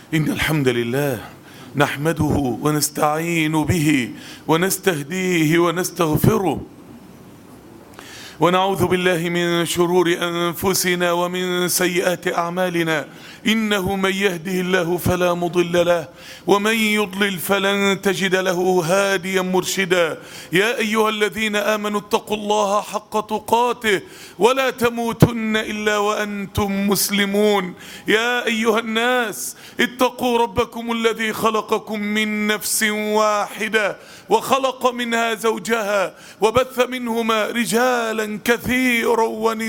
إن الحمد لله نحمده ونستعين به ونستهديه ونستغفره، ونعوذ بالله من شرور أنفسنا ومن سيئات أعمالنا. إنه من يهده الله فلا مضل له، ومن يضلل فلن تجد له هاديا مرشدا. يا أيها الذين آمنوا اتقوا الله حق تقاته ولا تموتن إلا وأنتم مسلمون. يا أيها الناس اتقوا ربكم الذي خلقكم من نفس واحدة وخلق منها زوجها وبث منهما رجالا كثيرا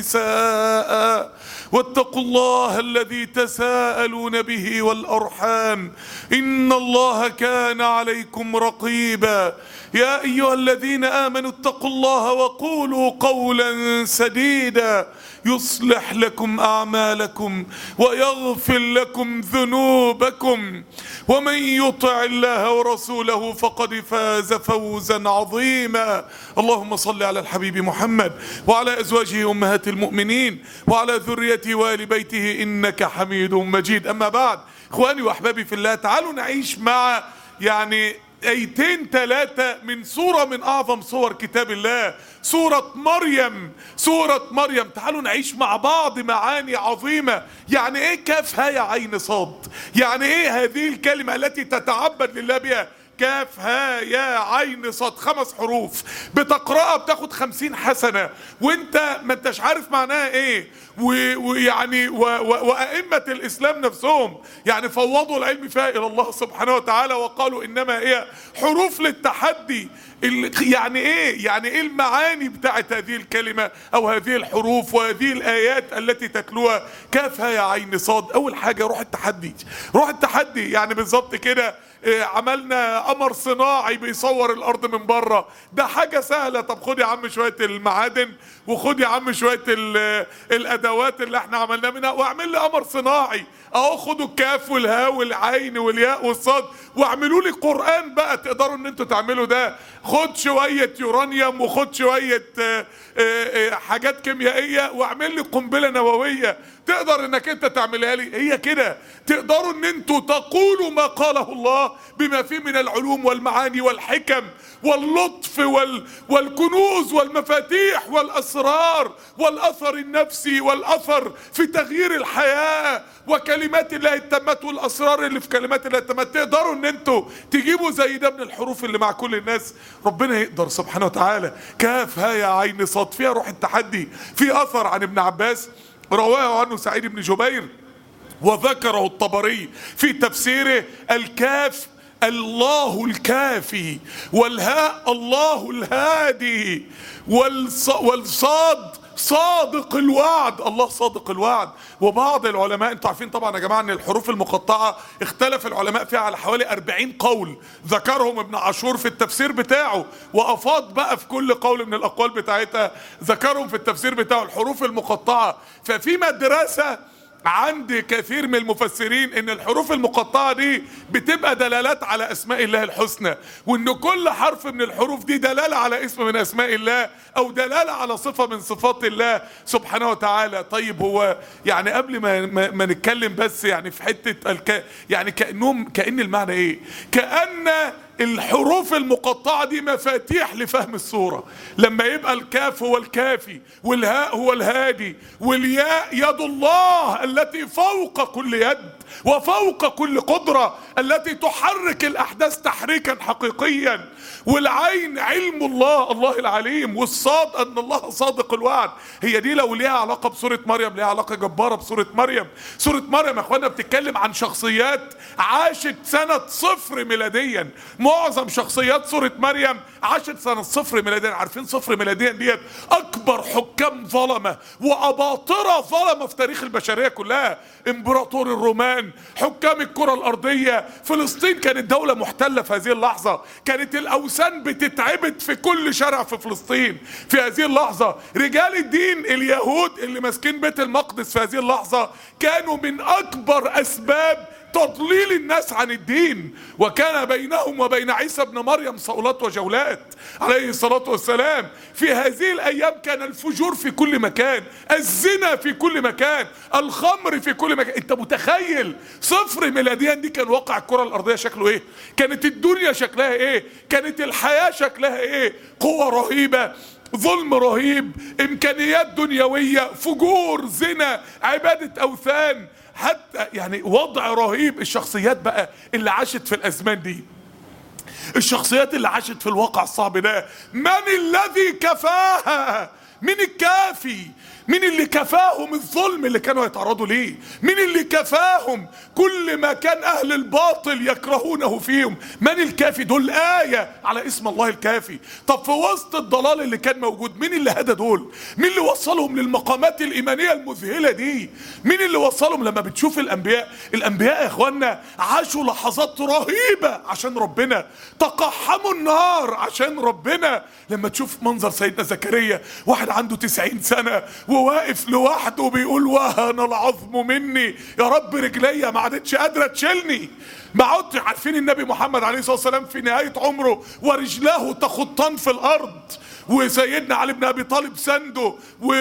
ونساء، واتقوا الله الذي تساءلون به والأرحام إن الله كان عليكم رقيبا. يا أيها الذين آمنوا اتقوا الله وقولوا قولا سديدا يصلح لكم أعمالكم ويغفر لكم ذنوبكم، ومن يطع الله ورسوله فقد فاز فوزا عظيما. اللهم صل على الحبيب محمد وعلى أزواجه أمهات المؤمنين وعلى ذريته وآل بيته إنك حميد مجيد. أما بعد، إخواني وأحبابي في الله، تعالوا نعيش مع آيتين ثلاثة من سورة من أعظم سور كتاب الله، سورة مريم. سورة مريم، تعالوا نعيش مع بعض معاني عظيمة. يعني إيه كاف ها يا عين صاد؟ يعني إيه هذه الكلمة التي تتعبد لله بها؟ كاف ها يا عين صاد، 5 حروف بتقرأها بتاخد 50 حسنة، وانت ما انتش عارف معناها ايه. ويعني وأئمة الإسلام نفسهم يعني فوضوا العلم فيها إلى الله سبحانه وتعالى، وقالوا إنما هي حروف للتحدي. يعني ايه المعاني بتاعت هذه الكلمة او هذه الحروف وهذه الآيات التي تتلوها؟ كاف ها يا عين صاد. اول حاجة روح التحدي. روح التحدي يعني بالظبط كده عملنا قمر صناعي بيصور الارض من بره، ده حاجة سهلة. طب خد يا عم شوية المعادن وخد يا عم شوية الادوات اللي احنا عملناها منها واعمل لي قمر صناعي. اهو خدوا الكاف والهاء والعين والياء والصاد واعملوا لي قرآن بقى تقدروا ان انتوا تعملوا ده. خد شوية يورانيوم وخد شوية حاجات كيميائية واعمل لي قنبلة نووية تقدر انك انت تعملها لي. هي كده تقدروا ان انتوا تقولوا ما قاله الله بما فيه من العلوم والمعاني والحكم واللطف والكنوز والمفاتيح والاسرار والاثر النفسي والاثر في تغيير الحياة وكلمات الله التامات والاسرار اللي في كلمات الله التامات. تقدروا ان انتوا تجيبوا زي ده من الحروف اللي مع كل الناس؟ ربنا يقدر سبحانه وتعالى. كاف ها يا عين صاد فيها روح التحدي. في اثر عن ابن عباس رواه عنه سعيد بن جبير وذكره الطبري في تفسيره: الكاف الله الكافي، والهاء الله الهادي، والصاد صادق الوعد، الله صادق الوعد. وبعض العلماء، انتوا عارفين طبعا يا جماعه ان الحروف المقطعه اختلف العلماء فيها على حوالي 40 قول ذكرهم ابن عاشور في التفسير بتاعه، وافاض بقى في كل قول من الاقوال بتاعتها ذكرهم في التفسير بتاعه الحروف المقطعه. ففي مدرسه عند كثير من المفسرين ان الحروف المقطعة دي بتبقى دلالات على اسماء الله الحسنى، وان كل حرف من الحروف دي دلالة على اسم من اسماء الله او دلالة على صفة من صفات الله سبحانه وتعالى. طيب هو يعني قبل ما نتكلم بس يعني في حتة يعني كأن المعنى ايه؟ كأن الحروف المقطعة دي مفاتيح لفهم السورة. لما يبقى الكاف هو الكافي والهاء هو الهادي والياء يد الله التي فوق كل يد وفوق كل قدرة التي تحرك الأحداث تحريكا حقيقيا، والعين علم الله الله العليم، والصاد أن الله صادق الوعد. هي دي لو ليها علاقة بسورة مريم ليها علاقة جبارة بسورة مريم. سورة مريم يا اخوانا بتتكلم عن شخصيات عاشت سنة 0 ميلاديا. معظم شخصيات سورة مريم عاشت سنة 0 ميلاديا. عارفين 0 ميلاديا ديت أكبر حكام ظلمة وأباطرة ظلمة في تاريخ البشرية كلها. امبراطور الرومان، حكام الكرة الأرضية. فلسطين كانت دولة محتلة في هذه اللحظة، كانت الأوثان بتتعبد في كل شارع في فلسطين في هذه اللحظة. رجال الدين اليهود اللي ماسكين بيت المقدس في هذه اللحظة كانوا من أكبر أسباب تضليل الناس عن الدين. وكان بينهم وبين عيسى ابن مريم صولات وجولات عليه الصلاة والسلام. في هذه الأيام كان الفجور في كل مكان، الزنا في كل مكان، الخمر في كل مكان. انت متخيل صفر ميلاديا دي كان واقع الكرة الأرضية شكله ايه؟ كانت الدنيا شكلها ايه؟ كانت الحياة شكلها ايه؟ قوة رهيبة، ظلم رهيب، امكانيات دنيوية، فجور، زنا، عبادة اوثان، حتى يعني وضع رهيب. الشخصيات بقى اللي عاشت في الازمان دي، الشخصيات اللي عاشت في الواقع الصعب ده، من الذي كفاها؟ مين الكافي؟ مين اللي كفاهم الظلم اللي كانوا يتعرضوا ليه؟ مين اللي كفاهم كل ما كان اهل الباطل يكرهونه فيهم؟ من الكافي؟ دول آية على اسم الله الكافي. طب في وسط الضلال اللي كان موجود، مين اللي هدى دول؟ مين اللي وصلهم للمقامات الإيمانية المذهلة دي؟ مين اللي وصلهم؟ لما بتشوف الأنبياء يا اخوانا عاشوا لحظات رهيبة عشان ربنا، تقحموا النار عشان ربنا. لما تشوف منظر سيدنا زكريا، واحد عنده 90 سنة وواقف لوحده بيقول وهن العظم مني، يا رب رجليا ما عادتش قادرة تشيلني. ما عدتش عارفين النبي محمد عليه الصلاة والسلام في نهاية عمره ورجلاه تخطان في الأرض، وسيدنا علي بن ابي طالب سنده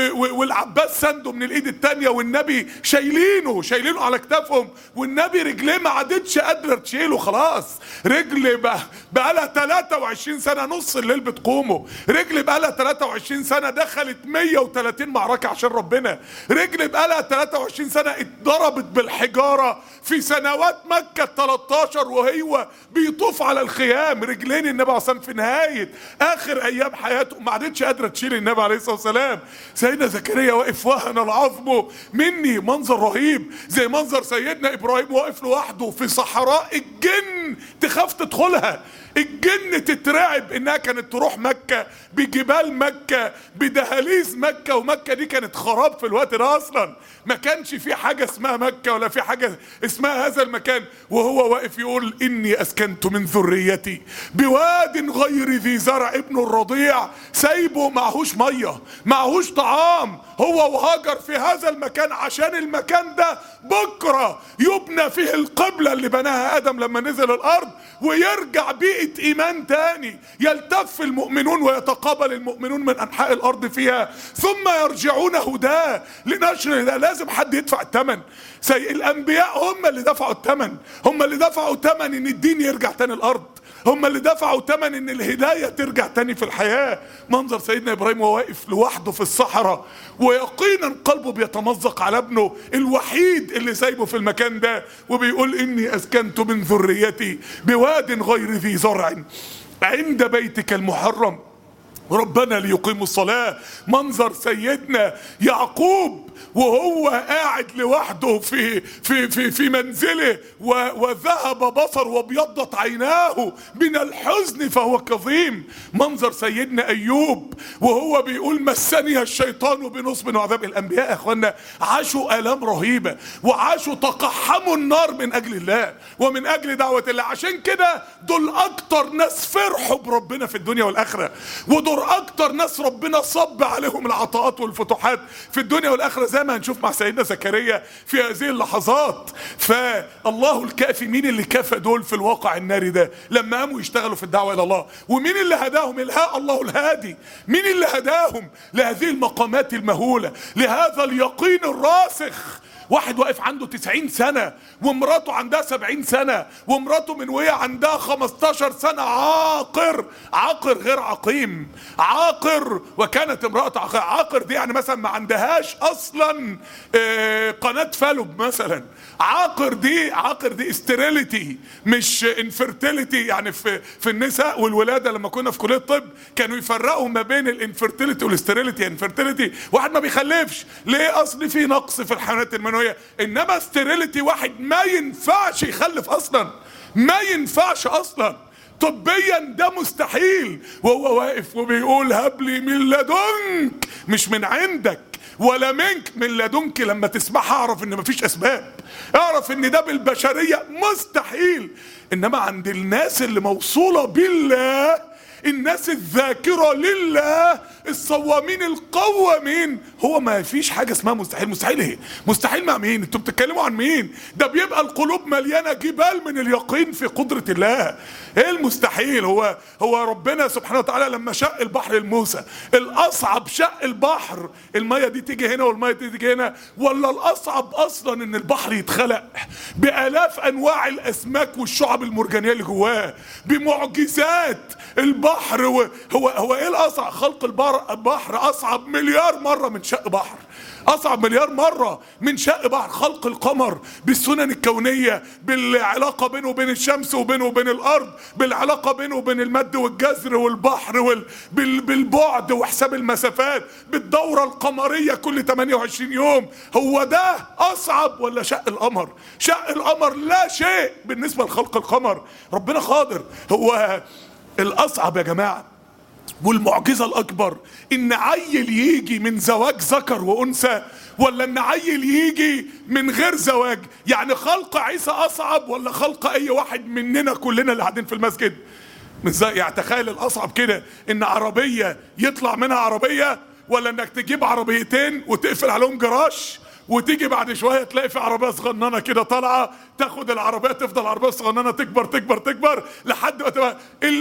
والعباس سنده من الايد التانية، والنبي شايلينه على كتافهم، والنبي رجليه ما عادتش قادره تشيله خلاص. رجل بقى لها 23 سنه نص الليل بتقومه، رجل بقى لها 23 سنه دخلت 130 معركه عشان ربنا، رجل بقى لها 23 سنه اتضربت بالحجاره في سنوات مكه 13 وهو بيطوف على الخيام. رجلين النبي عليه الصلاه والسلام في نهايه اخر ايام حياته ما عادتش قادره تشيل النبي عليه الصلاه والسلام. سيدنا زكريا واقف وهن العظم مني، منظر رهيب. زي منظر سيدنا ابراهيم واقف لوحده في صحراء الجن تخاف تدخلها، الجن تترعب انها كانت تروح مكة، بجبال مكة، بدهاليز مكة، ومكة دي كانت خراب في الوقت ده اصلا، ما كانش في حاجة اسمها مكة ولا في حاجة اسمها هذا المكان. وهو واقف يقول اني اسكنت من ذريتي بواد غير ذي زرع، ابنه الرضيع سايبه معهوش مية معهوش طعام، هو وهاجر في هذا المكان عشان المكان ده بكرة يبنى فيه القبلة اللي بناها آدم لما نزل الأرض، ويرجع بيئة إيمان تاني، يلتف المؤمنون ويتقابل المؤمنون من أنحاء الأرض فيها، ثم يرجعون هداه لنشر ده. لازم حد يدفع الثمن. الأنبياء هم اللي دفعوا الثمن، هم اللي دفعوا ثمن إن الدين يرجع تاني الأرض، هم اللي دفعوا ثمن ان الهداية ترجع تاني في الحياة. منظر سيدنا ابراهيم وهو واقف لوحده في الصحراء، ويقينا قلبه بيتمزق على ابنه الوحيد اللي سايبه في المكان ده، وبيقول اني اسكنت من ذريتي بواد غير ذي زرع عند بيتك المحرم ربنا ليقيموا الصلاة. منظر سيدنا يعقوب وهو قاعد لوحده في منزله، وذهب بصر وابيضت عيناه من الحزن فهو كظيم. منظر سيدنا ايوب وهو بيقول مسني الشيطان بنصب وعذاب. الانبياء يا اخوانا عاشوا الام رهيبة، وعاشوا تقحموا النار من اجل الله ومن اجل دعوة الله. عشان كده دول اكتر ناس فرحوا بربنا في الدنيا والاخرة، ودول اكتر ناس ربنا صب عليهم العطاءات والفتوحات في الدنيا والاخرة، زي ما هنشوف مع سيدنا زكريا في هذه اللحظات. فالله الكافي، مين اللي كفى دول في الواقع الناري ده لما قاموا يشتغلوا في الدعوة الى الله؟ ومين اللي هداهم؟ الله الهادي. مين اللي هداهم لهذه المقامات المهولة، لهذا اليقين الراسخ؟ واحد واقف عنده 90 سنة ومراته عندها 70 سنة، ومراته من وهي عندها 15 سنة عاقر غير عقيم، عاقر. وكانت امرأة عاقر دي يعني مثلا ما عندهاش اصلا قناة فالوب مثلا. عاقر دي استيريليتي مش انفرتيليتي. يعني في النساء والولادة لما كنا في كلية الطب كانوا يفرقوا ما بين الانفرتيليتي والاستيريليتي. انفرتيليتي واحد ما بيخلفش ليه؟ اصل في نقص في الحيوانات المنوية. انما استيريليتي واحد ما ينفعش يخلف اصلا، ما ينفعش اصلا طبيا، ده مستحيل. وهو واقف وبيقول هب لي من لدنك، مش من عندك ولا منك، من لدنك. لما تسمعها اعرف ان مفيش اسباب، اعرف ان ده بالبشرية مستحيل. انما عند الناس اللي موصولة بالله الناس الذاكرة لله، الصوامين القوامين. هو ما فيش حاجة اسمها مستحيل. مستحيل ايه؟ مستحيل مع مين؟ انتوا بتتكلموا عن مين؟ ده بيبقى القلوب مليانة جبال من اليقين في قدرة الله. ايه المستحيل؟ هو ربنا سبحانه وتعالى لما شق البحر لموسى، الاصعب شق البحر المية دي تيجي هنا والمية دي تيجي هنا، ولا الاصعب اصلا ان البحر يتخلق بالاف انواع الاسماك والشعب المرجانية اللي جواه بمعجزات البحر؟ هو ايه الاصعب؟ خلق البحر اصعب مليار مرة من شق بحر، اصعب مليار مرة من شق بحر. خلق القمر بالسنن الكونية، بالعلاقة بينه وبين الشمس وبينه وبين الارض، بالعلاقة بينه وبين المد والجزر والبحر، بالبعد وحساب المسافات، بالدورة القمرية كل 28 يوم. هو ده اصعب ولا شق القمر؟ شق القمر لا شيء بالنسبة لخلق القمر. ربنا قادر. هو الاصعب يا جماعة والمعجزة الأكبر إن عيل يجي من زواج ذكر وأنثى، ولا إن عيل يجي من غير زواج؟ يعني خلق عيسى أصعب ولا خلق أي واحد مننا كلنا اللي قاعدين في المسجد؟ يعني تخيل الأصعب كده، إن عربية يطلع منها عربية، ولا إنك تجيب عربيتين وتقفل عليهم جراج وتيجي بعد شويه تلاقي في عربيه صغننه كده طالعه، تاخد العربيه تفضل العربيه صغننه تكبر تكبر تكبر لحد ما تبقى.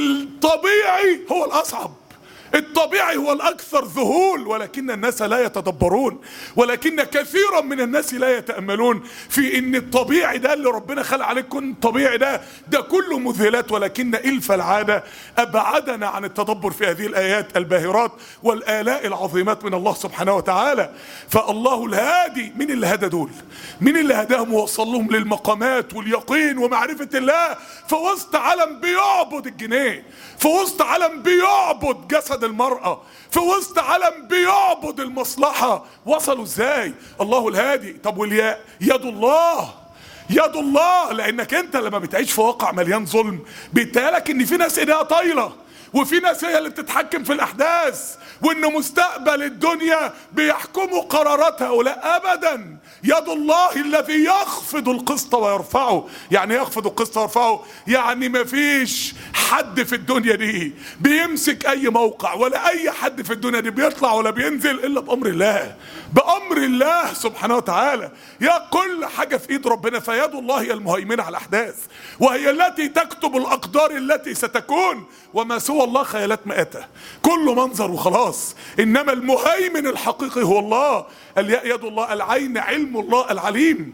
الطبيعي هو الاصعب، الطبيعي هو الاكثر ذهول، ولكن الناس لا يتدبرون، ولكن كثيرا من الناس لا يتاملون في ان الطبيعي ده اللي ربنا خلق عليه كن طبيعي ده كله مذهلات، ولكن الف العاده ابعدنا عن التدبر في هذه الايات الباهرات والالاء العظيمات من الله سبحانه وتعالى. فالله الهادي، مين اللي هدى دول؟ مين اللي هداهم ووصلهم للمقامات واليقين ومعرفه الله في وسط عالم بيعبد الجنيه، في وسط عالم بيعبد جسد المرأة، في وسط عالم بيعبد المصلحة؟ وصلوا ازاي؟ الله الهادي. طب والياء؟ يد الله، يد الله. لانك انت لما بتعيش في واقع مليان ظلم بيتهيألك ان في ناس ايديها طايله، وفي ناس هي اللي بتتحكم في الاحداث، وان مستقبل الدنيا بيحكموا قرارات هؤلاء. ابدا، يد الله الذي يخفض القسط ويرفعه. يعني يخفض القسط ويرفعه يعني مفيش حد في الدنيا دي بيمسك اي موقع، ولا اي حد في الدنيا دي بيطلع ولا بينزل الا بامر الله، بامر الله سبحانه وتعالى. يا كل حاجه في ايد ربنا. فيد الله هي المهيمنه على الاحداث، وهي التي تكتب الاقدار التي ستكون، وما سوى الله خيالات مآتة، كله منظر وخلاص. انما المهيمن الحقيقي هو الله. الياء يد الله، العين علم الله العليم،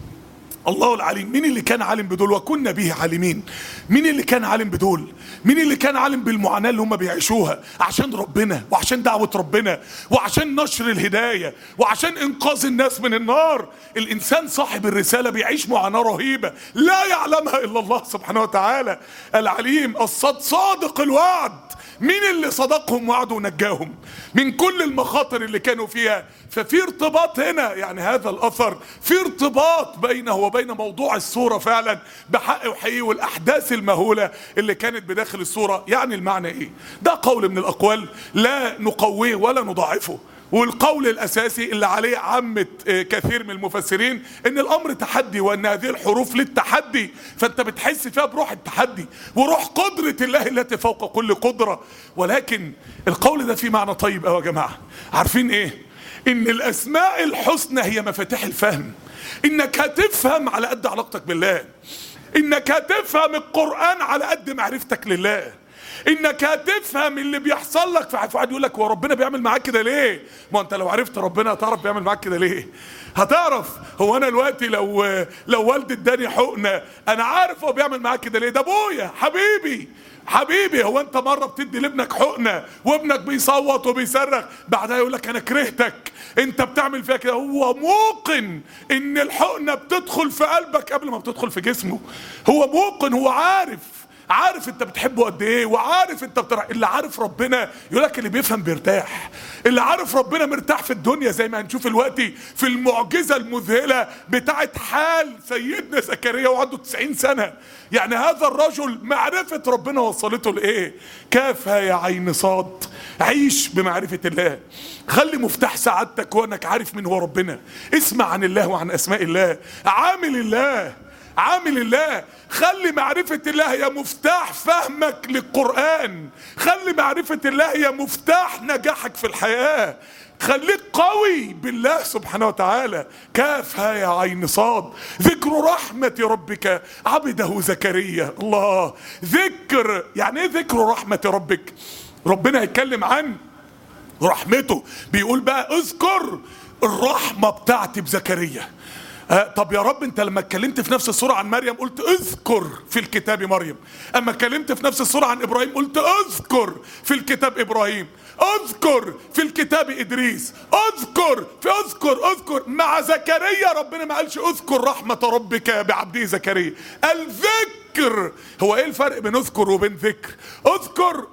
الله العليم. مين اللي كان عالم بدول؟ وكنا به عالمين. مين اللي كان عالم بدول؟ مين اللي كان عالم بالمعاناة اللي هم بيعيشوها عشان ربنا، وعشان دعوة ربنا، وعشان نشر الهداية، وعشان انقاذ الناس من النار؟ الانسان صاحب الرسالة بيعيش معاناة رهيبة لا يعلمها الا الله سبحانه وتعالى. العليم صادق الوعد. مين اللي صدقهم وعده ونجاهم من كل المخاطر اللي كانوا فيها؟ ففي ارتباط هنا، يعني هذا الاثر في ارتباط بينه وبين موضوع السورة فعلا بحق وحقيقي، والاحداث المهولة اللي كانت بداخل السورة. يعني المعنى ايه؟ ده قول من الاقوال لا نقويه ولا نضاعفه، والقول الاساسي اللي عليه عامة كثير من المفسرين ان الامر تحدي، وان هذه الحروف للتحدي، فانت بتحس فيها بروح التحدي وروح قدرة الله التي فوق كل قدرة. ولكن القول ده فيه معنى طيب قوي يا جماعة. عارفين ايه؟ ان الاسماء الحسنى هي مفاتيح الفهم. انك هتفهم على قد علاقتك بالله، انك هتفهم القرآن على قد معرفتك لله، انك هتفهم اللي بيحصل لك. في واحد يقول لك هو ربنا بيعمل معاك كده ليه؟ ما انت لو عرفت ربنا هتعرف بيعمل معاك كده ليه. هتعرف. هو انا دلوقتي لو والدي اداني حقنه انا عارف هو بيعمل معاك كده ليه. ده ابويا حبيبي. هو انت مره بتدي لابنك حقنه وابنك بيصوت وبيصرخ بعدها يقول لك انا كرهتك، انت بتعمل فيها كده؟ هو موقن ان الحقنه بتدخل في قلبك قبل ما بتدخل في جسمه. هو موقن، هو عارف انت بتحبه قد ايه، وعارف انت اللي عارف ربنا يقول لك اللي بيفهم بيرتاح. اللي عارف ربنا مرتاح في الدنيا، زي ما هنشوف دلوقتي في المعجزه المذهله بتاعت حال سيدنا زكريا وعنده 90 سنه. يعني هذا الرجل معرفه ربنا وصلته لايه؟ كافها يا عين صاد. عيش بمعرفه الله، خلي مفتاح سعادتك وانك عارف من هو ربنا. اسمع عن الله وعن اسماء الله، عامل الله عامل الله. خلي معرفة الله هي مفتاح فهمك للقرآن، خلي معرفة الله هي مفتاح نجاحك في الحياة. خليك قوي بالله سبحانه وتعالى. كاف ها يا عين صاد، ذكر رحمة ربك عبده زكريا. الله، ذكر يعني ايه ذكر رحمة ربك؟ ربنا هيتكلم عن رحمته، بيقول بقى اذكر الرحمة بتاعتي بزكريا. طب يا رب انت لما اتكلمت في نفس السورة عن مريم قلت اذكر في الكتاب مريم، اما اتكلمت في نفس السورة عن ابراهيم قلت اذكر في الكتاب ابراهيم، اذكر في الكتاب ادريس، اذكر مع زكريا ربنا ما قالش اذكر رحمة ربك بعبده زكريا، قال ذكر. هو ايه الفرق بين اذكر وبين ذكر؟ اذكر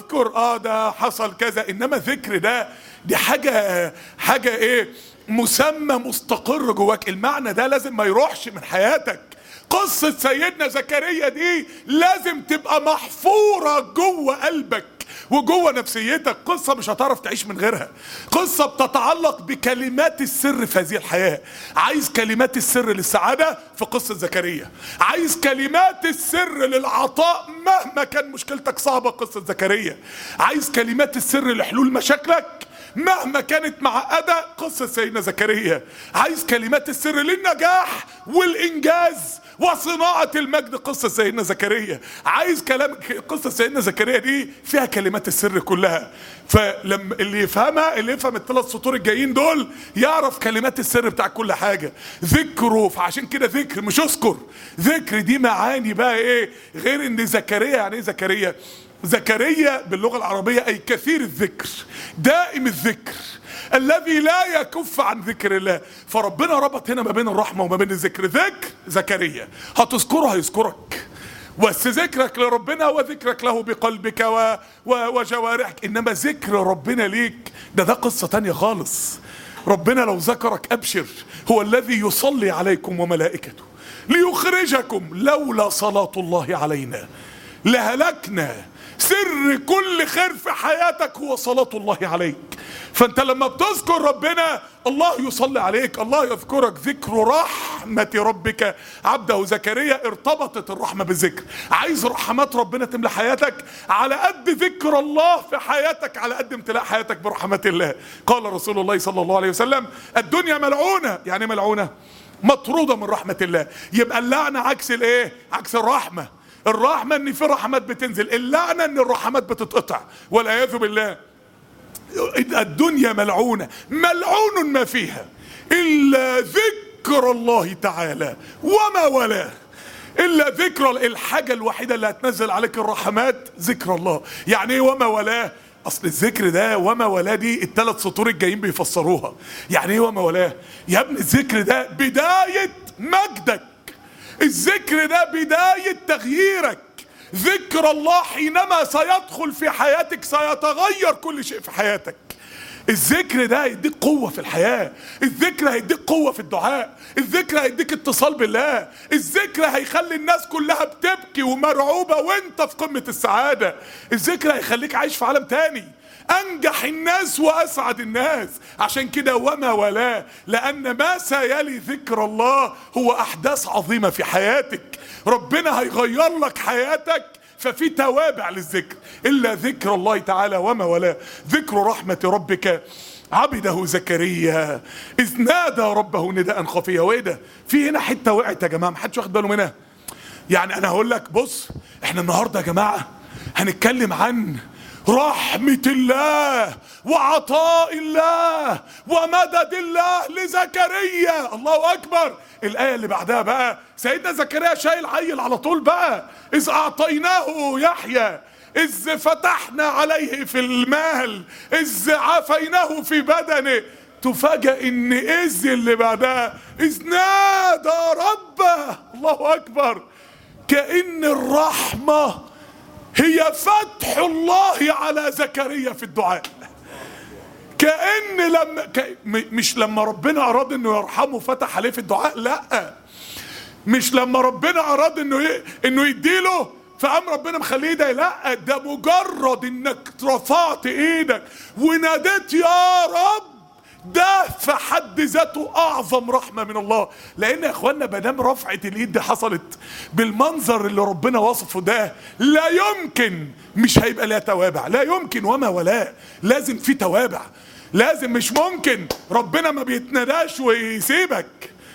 ده حصل كذا، انما ذكر دي حاجة ايه، مسمى مستقر جواك. المعنى ده لازم ما يروحش من حياتك. قصة سيدنا زكريا دي لازم تبقى محفورة جوه قلبك وجوه نفسيتك. قصة مش هتعرف تعيش من غيرها، قصة بتتعلق بكلمات السر في هذه الحياة. عايز كلمات السر للسعادة في قصة زكريا، عايز كلمات السر للعطاء مهما كان مشكلتك صعبة قصة زكريا، عايز كلمات السر لحلول مشاكلك مهما كانت معقدة قصة سيدنا زكريا، عايز كلمات السر للنجاح والإنجاز وصناعة المجد قصة سيدنا زكريا، عايز كلام. قصة سيدنا زكريا دي فيها كلمات السر كلها. فلما اللي يفهمها، اللي يفهم الثلاث سطور الجايين دول، يعرف كلمات السر بتاع كل حاجة. ذكره، فعشان كده ذكر مش اذكر. ذكر دي معاني بقى ايه غير ان زكريا. يعني ايه زكريا؟ زكريا باللغة العربية أي كثير الذكر، دائم الذكر، الذي لا يكف عن ذكر الله. فربنا ربط هنا ما بين الرحمة وما بين الذكر. ذكر زكريا هتذكره هيذكرك، بس ذكرك لربنا هو ذكرك له بقلبك وجوارحك. إنما ذكر ربنا ليك ده قصة تانية خالص. ربنا لو ذكرك أبشر، هو الذي يصلي عليكم وملائكته ليخرجكم، لولا صلاة الله علينا لهلكنا. سر كل خير في حياتك هو صلاة الله عليك. فانت لما بتذكر ربنا الله يصلي عليك، الله يذكرك. ذكر رحمة ربك عبده زكريا، ارتبطت الرحمة بالذكر. عايز رحمات ربنا تملى حياتك، على قد ذكر الله في حياتك على قد امتلاء حياتك برحمة الله. قال رسول الله صلى الله عليه وسلم الدنيا ملعونة. يعني ملعونة؟ مطرودة من رحمة الله. يبقى اللعنة عكس الايه؟ عكس الرحمة. الرحمة ان في رحمات بتنزل، اللعنة ان الرحمات بتتقطع والعياذ بالله. الدنيا ملعونة، ملعون ما فيها الا ذكر الله تعالى وما ولاه. الا ذكر، الحاجة الوحيدة اللي هتنزل عليك الرحمات ذكر الله. يعني ايه وما ولاه؟ اصل الذكر ده وما ولاه دي الثلاث سطور الجايين بيفسروها. يعني ايه وما ولاه؟ يا ابني الذكر ده بداية مجدك، الذكر ده بداية تغييرك. ذكر الله حينما سيدخل في حياتك سيتغير كل شيء في حياتك. الذكر ده هيديك قوة في الحياة، الذكر هيديك قوة في الدعاء، الذكر هيديك اتصال بالله، الذكر هيخلي الناس كلها بتبكي ومرعوبة وانت في قمة السعادة، الذكر هيخليك عايش في عالم تاني، انجح الناس واسعد الناس. عشان كده وما ولاه، لان ما سيلي ذكر الله هو احداث عظيمة في حياتك. ربنا هيغير لك حياتك، ففي توابع للذكر. الا ذكر الله تعالى وما ولاه. ذكر رحمة ربك عبده زكريا اذ نادى ربه نداء خفيا. وايه ده؟ في هنا حتة وقعت يا جماعة محدش واخد باله منها. يعني انا هقول لك بص، احنا النهاردة يا جماعة هنتكلم عن رحمة الله وعطاء الله ومدد الله لزكريا. الله أكبر. الآية اللي بعدها بقى سيدنا زكريا شايل عيل على طول بقى. إذ أعطيناه يحيى إذ فتحنا عليه في المال إذ عافيناه في بدنه. تفاجأ إن إذ اللي بعدها إذ نادى ربه. الله أكبر. كأن الرحمة هي فتح الله على زكريا في الدعاء. كأن مش لما ربنا أراد إنه يرحمه فتح عليه في الدعاء، لا، مش لما ربنا أراد إنه يديله فقام ربنا مخليه يدعي، لا، ده مجرد إنك رفعت إيدك وناديت يا رب ده في حد ذاته اعظم رحمة من الله. لان يا اخوانا مادام رفعة الايد دي حصلت بالمنظر اللي ربنا وصفه ده، لا يمكن مش هيبقى لها توابع، لا يمكن وما ولا، لازم في توابع، لازم، مش ممكن ربنا ما بيتنداش ويسيبك.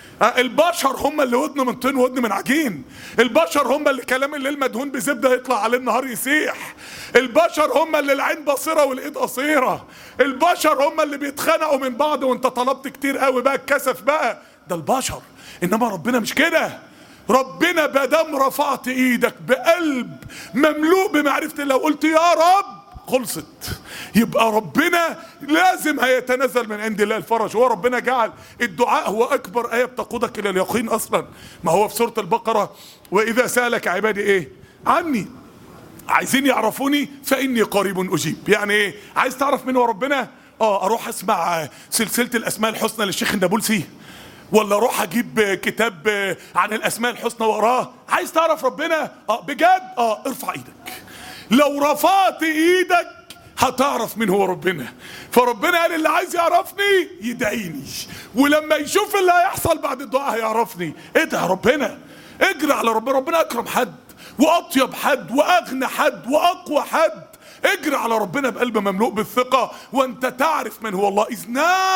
البشر هم اللي ودن من طين ودن من عجين، البشر هم اللي كلام الليل مدهون بزبده يطلع عليه النهار يسيح، البشر هم اللي العين بصيره والايد قصيره، البشر هم اللي بيتخانقوا من بعض وانت طلبت كتير قوي بقى الكسف بقى، ده البشر. انما ربنا مش كده. ربنا مادام رفعت ايدك بقلب مملوء بمعرفه الله قلت يا رب، خلصت. يبقى ربنا لازم هيتنزل من عند الله الفرج. هو ربنا جعل الدعاء هو اكبر ايه بتقودك الى اليقين اصلا. ما هو في سوره البقره واذا سالك عبادي ايه عني، عايزين يعرفوني فاني قريب اجيب. يعني ايه؟ عايز تعرف مين هو ربنا؟ اروح اسمع سلسله الاسماء الحسنى للشيخ النابلسي، ولا اروح اجيب كتاب عن الاسماء الحسنى وراه؟ عايز تعرف ربنا بجد؟ ارفع ايدك. لو رفعت ايدك هتعرف مين هو ربنا. فربنا قال اللي عايز يعرفني يدعيني، ولما يشوف اللي هيحصل بعد الدعاء هيعرفني. ادعي ربنا، اجري على ربنا. ربنا اكرم حد واطيب حد واغنى حد واقوى حد. اجري على ربنا بقلب مملوء بالثقة وانت تعرف من هو الله. اذ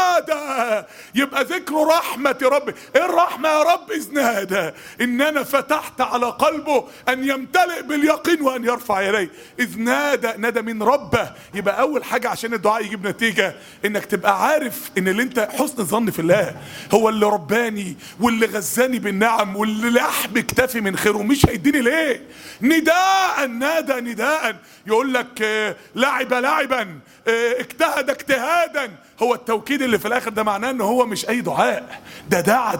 نادى، يبقى ذكر رحمة ربي. ايه الرحمة يا رب؟ اذ نادى، ان انا فتحت على قلبه ان يمتلئ باليقين وان يرفع يديه. اذ نادى، نادى من ربه. يبقى اول حاجة عشان الدعاء يجيب نتيجة انك تبقى عارف ان اللي انت حسن الظن في الله، هو اللي رباني واللي غزاني بالنعم واللي لحم اكتفي من خيره، مش هيديني ليه؟ نداء، نادى نداء. يقول لك لعب لعبا، اجتهد اجتهادا. هو التوكيد اللي في الاخر ده معناه ان هو مش اي دعاء، ده دعا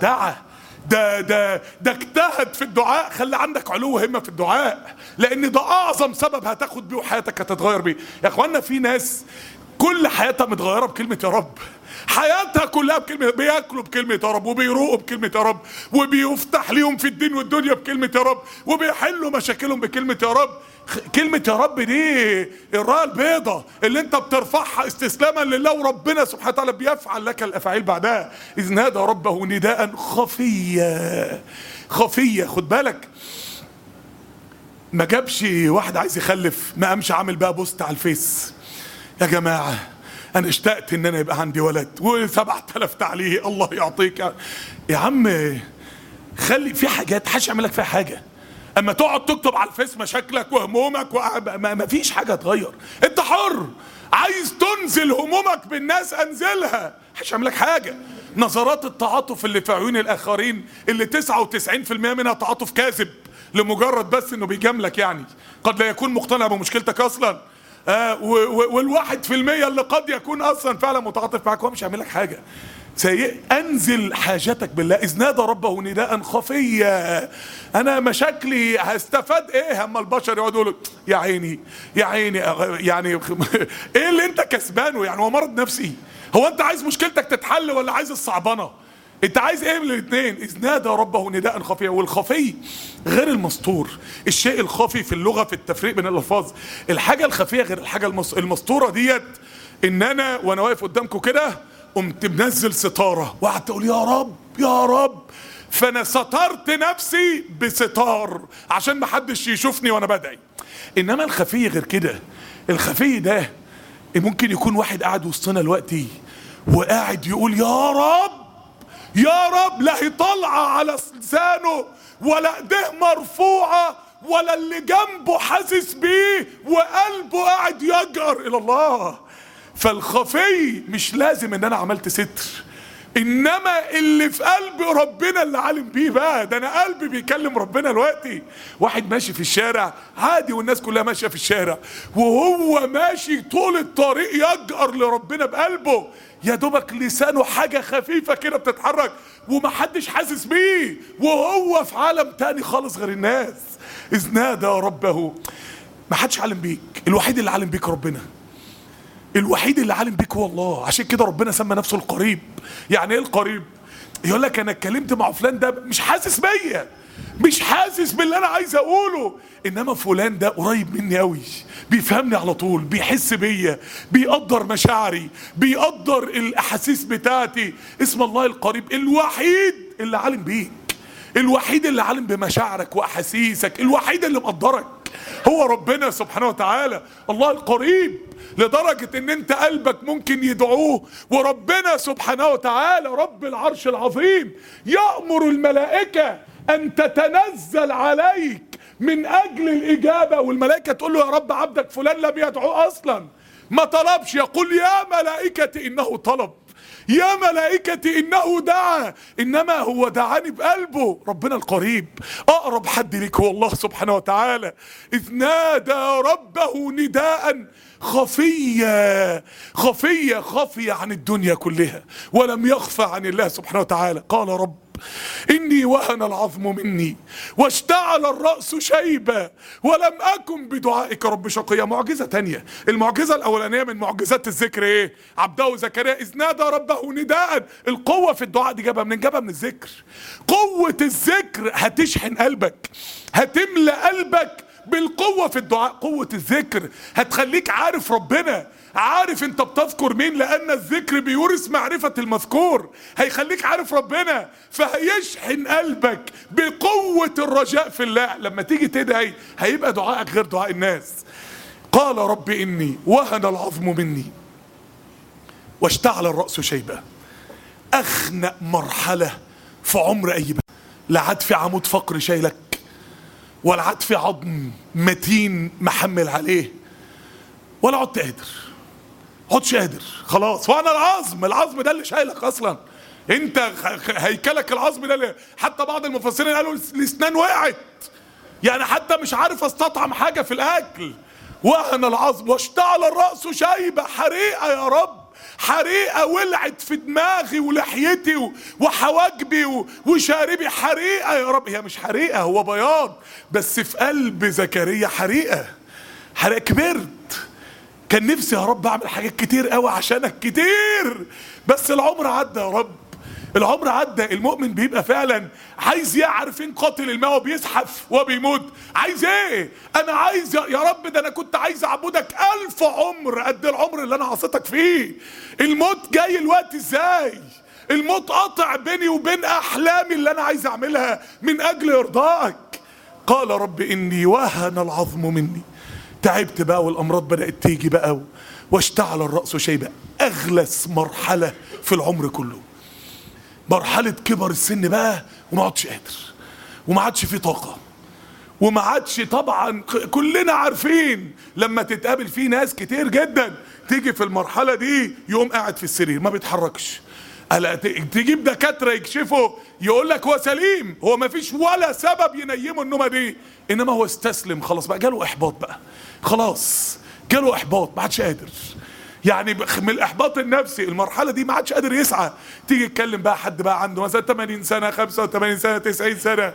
ده اجتهد في الدعاء. خلي عندك علو همة في الدعاء، لان ده اعظم سبب هتاخد بيه وحياتك هتتغير بيه. يا اخوانا في ناس كل حياتها متغيرة بكلمة يا رب، حياتها كلها بكلمة، بياكلوا بكلمة يا رب، وبيروقوا بكلمة يا رب، وبيفتح ليهم في الدين والدنيا بكلمة يا رب، وبيحلوا مشاكلهم بكلمة يا رب. كلمة يا رب دي الراية البيضة اللي انت بترفعها استسلاما لله، وربنا سبحانه وتعالى بيفعل لك الافاعيل بعدها. اذ نادى ربه نداء خفيا. خفيا، خد بالك، ما جابش واحد عايز يخلف ما قامش عامل بقى بوست على الفيس يا جماعة انا اشتقت ان انا يبقى عندي ولد و7000 تعليق الله يعطيك. يا عم خلي في حاجات حدش يعمل لك فيها حاجة. اما تقعد تكتب على الفيس مشاكلك وهمومك ما فيش حاجة تغير. انت حر، عايز تنزل همومك بالناس انزلها، محدش يعمل لك حاجة. نظرات التعاطف اللي في عيون الاخرين اللي 99% منها تعاطف كاذب لمجرد بس انه بيجاملك، يعني قد لا يكون مقتنع بمشكلتك اصلا. وال1% اللي قد يكون اصلا فعلا متعاطف معاك، هو مش هيعمل لك حاجه. انزل حاجتك بالله. اذ نادى ربه نداء خفيا. انا مشاكلي هستفاد ايه اما البشر يقعدوا يقولوا يا عيني يا عيني، يعني ايه اللي انت كسبانه؟ يعني هو مرض نفسي؟ هو انت عايز مشكلتك تتحل ولا عايز الصعبانه؟ انت عايز ايه من الاثنين؟ اذ نادى ربه نداء خفيا. والخفي غير المستور. الشيء الخفي في اللغه في التفريق بين الالفاظ، الحاجه الخفيه غير الحاجه المستوره ديت. ان انا وانا واقف قدامكم كده قمت منزل ستاره وقعدت اقول يا رب يا رب، فانا سترت نفسي بستار عشان ما حدش يشوفني وانا بدعي. انما الخفي غير كده. الخفي ده ممكن يكون واحد قاعد وسطنا دلوقتي وقاعد يقول يا رب يا رب، لا هي طالعه على لسانه ولا ايديه مرفوعه ولا اللي جنبه حاسس بيه، وقلبه قاعد يجأر الى الله. فالخفي مش لازم ان انا عملت ستر، انما اللي في قلب ربنا اللي عالم بيه بقى. ده انا قلبي بيكلم ربنا دلوقتي. واحد ماشي في الشارع عادي والناس كلها ماشيه في الشارع، وهو ماشي طول الطريق يجأر لربنا بقلبه، يا دوبك لسانه حاجه خفيفه كده بتتحرك ومحدش حاسس بيه، وهو في عالم تاني خالص غير الناس. اذ نادى ربه. محدش عالم بيك، الوحيد اللي عالم بيك ربنا. الوحيد اللي عالم بيك هو الله. عشان كده ربنا سمى نفسه القريب. يعني ايه القريب؟ يقول لك انا اتكلمت مع فلان ده مش حاسس بيا، مش حاسس باللي انا عايز اقوله، انما فلان ده قريب مني قوي، بيفهمني على طول، بيحس بيا، بيقدر مشاعري، بيقدر الاحاسيس بتاعتي. اسم الله القريب الوحيد اللي عالم بيك، الوحيد اللي عالم بمشاعرك واحاسيسك، الوحيد اللي مقدرك هو ربنا سبحانه وتعالى. الله القريب لدرجة ان انت قلبك ممكن يدعوه، وربنا سبحانه وتعالى رب العرش العظيم يأمر الملائكة ان تتنزل عليك من اجل الاجابة، والملائكة تقول له يا رب عبدك فلان لم يدعوه اصلا، ما طلبش، يقول يا ملائكتي انه طلب، يا ملائكتي انه دعا، انما هو دعاني بقلبه. ربنا القريب اقرب حد ليك هو الله سبحانه وتعالى. اذ نادى ربه نداء خفيا، خفية عن الدنيا كلها ولم يخفى عن الله سبحانه وتعالى. قال رب إني وهن العظم مني واشتعل الرأس شيبا ولم أكن بدعائك رب شقيا. معجزة تانية، المعجزة الأولانية من معجزات الذكر إيه؟ عبده زكريا إذ نادى ربه نداء. القوة في الدعاء دي جابها منين؟ جابها من الذكر. قوة الذكر هتشحن قلبك، هتملأ قلبك بالقوة في الدعاء. قوة الذكر هتخليك عارف ربنا، عارف انت بتذكر مين، لان الذكر بيورث معرفة المذكور، هيخليك عارف ربنا، فهيشحن قلبك بقوة الرجاء في الله. لما تيجي تدعي هيبقى دعائك غير دعاء الناس. قال رب إني وهن العظم مني واشتعل الرأس شيبا. أخنق مرحلة في عمر أي بني، لا عاد في عمود فقر شايلك، ولا عاد في عظم متين محمل عليه، ولا عدت قادر، عدتش قادر خلاص. وانا العظم ده اللي شايلك اصلا، انت هيكلك العظم ده اللي حتى بعض المفسرين قالوا الاسنان وقعت، يعني حتى مش عارف استطعم حاجه في الاكل. وهن العظم واشتعل الراس شيبه. حريقه يا رب، حريقه ولعت في دماغي ولحيتي وحواجبي وشاربي. حريقه يا رب، هي مش حريقه، هو بياض، بس في قلب زكريا حريقه. حريقه كبرت، كان نفسي يا رب اعمل حاجات كتير قوي عشانك كتير، بس العمر عدى يا رب، العمر عدى. المؤمن بيبقى فعلا عايز عارفين قاتل الماء وبيزحف وبيموت، عايز ايه؟ انا عايز يا رب، ده انا كنت عايز اعبدك 1000 عمر قد العمر اللي انا عصيتك فيه. الموت جاي الوقت ازاي؟ الموت قاطع بيني وبين احلامي اللي انا عايز اعملها من اجل ارضائك. قال رب اني وهن العظم مني. تعبت بقى والامراض بدات تيجي بقى، واشتعل الراس شيبا. اغلس مرحله في العمر كله، مرحله كبر السن بقى، وما عادش قادر، وما عادش في طاقه، وما عادش. طبعا كلنا عارفين لما تتقابل فيه ناس كتير جدا تيجي في المرحله دي يقوم قاعد في السرير ما بيتحركش. تجيب دكاتره يكشفوا يقول لك هو سليم، هو ما فيش ولا سبب ينيمه النومه دي، انما هو استسلم خلاص بقى، جاله احباط بقى، خلاص جاله احباط، ما عادش قادر. يعني من الاحباط النفسي المرحله دي ما عادش قادر يسعى. تيجي تكلم بقى حد بقى عنده مثلا 80 سنه 85 سنه 90 سنه،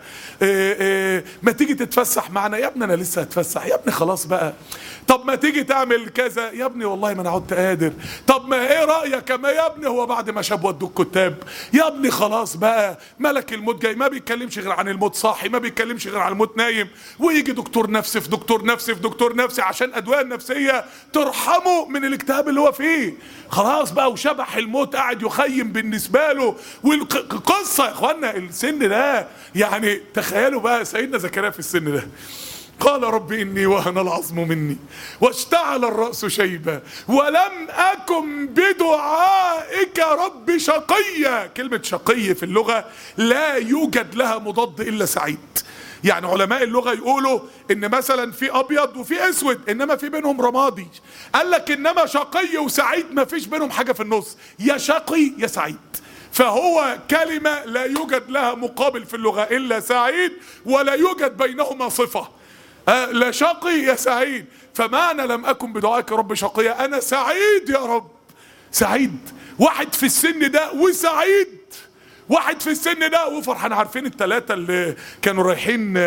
ما تيجي تتفسح معنا يا ابني، انا لسه هتفسح يا ابني خلاص بقى. طب ما تيجي تعمل كذا يا ابني، والله ما انا عدت قادر. طب ما ايه رايك ما يا ابني، هو بعد ما شاب ودوك كتاب يا ابني خلاص بقى، ملك الموت جاي، ما بيتكلمش غير عن الموت صاحي، ما بيتكلمش غير عن الموت نايم. ويجي دكتور نفسي في دكتور نفسي في دكتور نفسي عشان ادويه النفسيه ترحمه من الاكتئاب اللي هو فيه. خلاص بقى، وشبح الموت قاعد يخيم بالنسبه له. والقصه يا اخوانا السن ده، يعني تخيلوا بقى سيدنا زكريا في السن ده. قال رب إني وهن العظم مني واشتعل الرأس شيبا ولم أكن بدعائك رب شقيا. كلمة شقي في اللغة لا يوجد لها مضاد إلا سعيد. يعني علماء اللغة يقولوا إن مثلا في أبيض وفي أسود، إنما في بينهم رمادي. قال لك إنما شقي وسعيد ما فيش بينهم حاجة في النص، يا شقي يا سعيد. فهو كلمة لا يوجد لها مقابل في اللغة إلا سعيد، ولا يوجد بينهما صفة، لا شقي يا سعيد. فمعنى لم أكن بدعائك رب شقيا، أنا سعيد يا رب، سعيد. واحد في السن ده وسعيد، واحد في السن ده وفرحان. عارفين الثلاثة اللي كانوا رايحين،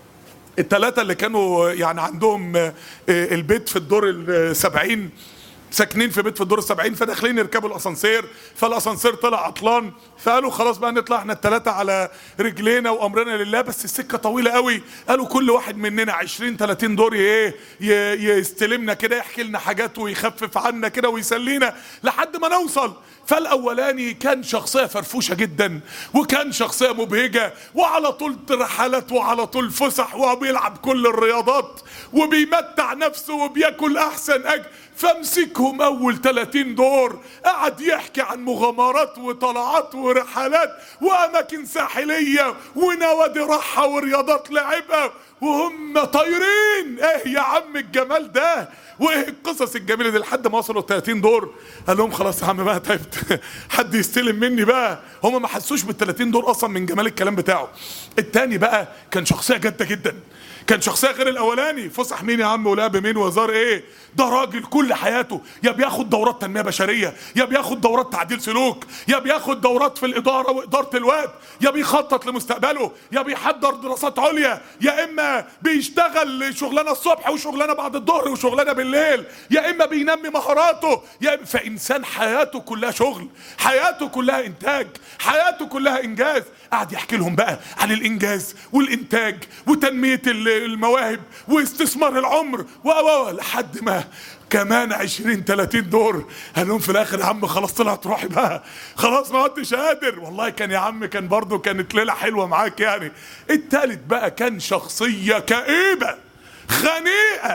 الثلاثة اللي كانوا يعني عندهم البيت في الدور 70، ساكنين في بيت في الدور ال70، فداخلين يركبوا الاسانسير، فالاسانسير طلع عطلان، فقالوا خلاص بقى نطلع احنا الثلاثه على رجلينا وامرنا لله، بس السكه طويله قوي. قالوا كل واحد مننا 20 30 دور يستلمنا كده، يحكي لنا حاجات ويخفف عنا كده ويسلينا لحد ما نوصل. فالاولاني كان شخصيه فرفوشه جدا، وكان شخصيه مبهجه، وعلى طول رحلات وعلى طول فسح، وبيلعب كل الرياضات وبيمتع نفسه وبياكل احسن اكل. فامسكهم اول 30 دور قعد يحكي عن مغامرات وطلعات ورحلات واماكن ساحليه ونوادي راحه ورياضات لعبها وهم طايرين. ايه يا عم الجمال ده، وايه القصص الجميله دي، لحد ما وصلوا 30 دور قال لهم خلاص يا عم بقى تعبت حد يستلم مني بقى. هم ما حسوش بال 30 دور اصلا من جمال الكلام بتاعه. التاني بقى كان شخصيه جاده جدا، كان شخصيه غير الاولاني. فسح مين يا عم ولعب مين وهزار ايه؟ ده راجل كل حياته يا بياخد دورات تنميه بشريه، يا بياخد دورات تعديل سلوك، يا بياخد دورات في الاداره واداره الوقت، يا بيخطط لمستقبله، يا بيحضر دراسات عليا، يا اما بيشتغل شغلانه الصبح وشغلانه بعد الظهر وشغلانه بالليل، يا اما بينمي مهاراته. فانسان حياته كلها شغل، حياته كلها انتاج، حياته كلها انجاز. قعد يحكي لهم بقى عن الانجاز والانتاج وتنميه المواهب واستثمار العمر لحد ما كمان 20 30 دور. قال لهم في الاخر يا عم خلاص طلعت روحي بقى، خلاص ما عدتش قادر. والله كان يا عم كان برضه كانت ليله حلوه معاك يعني. التالت بقى كان شخصيه كئيبه خنيقه،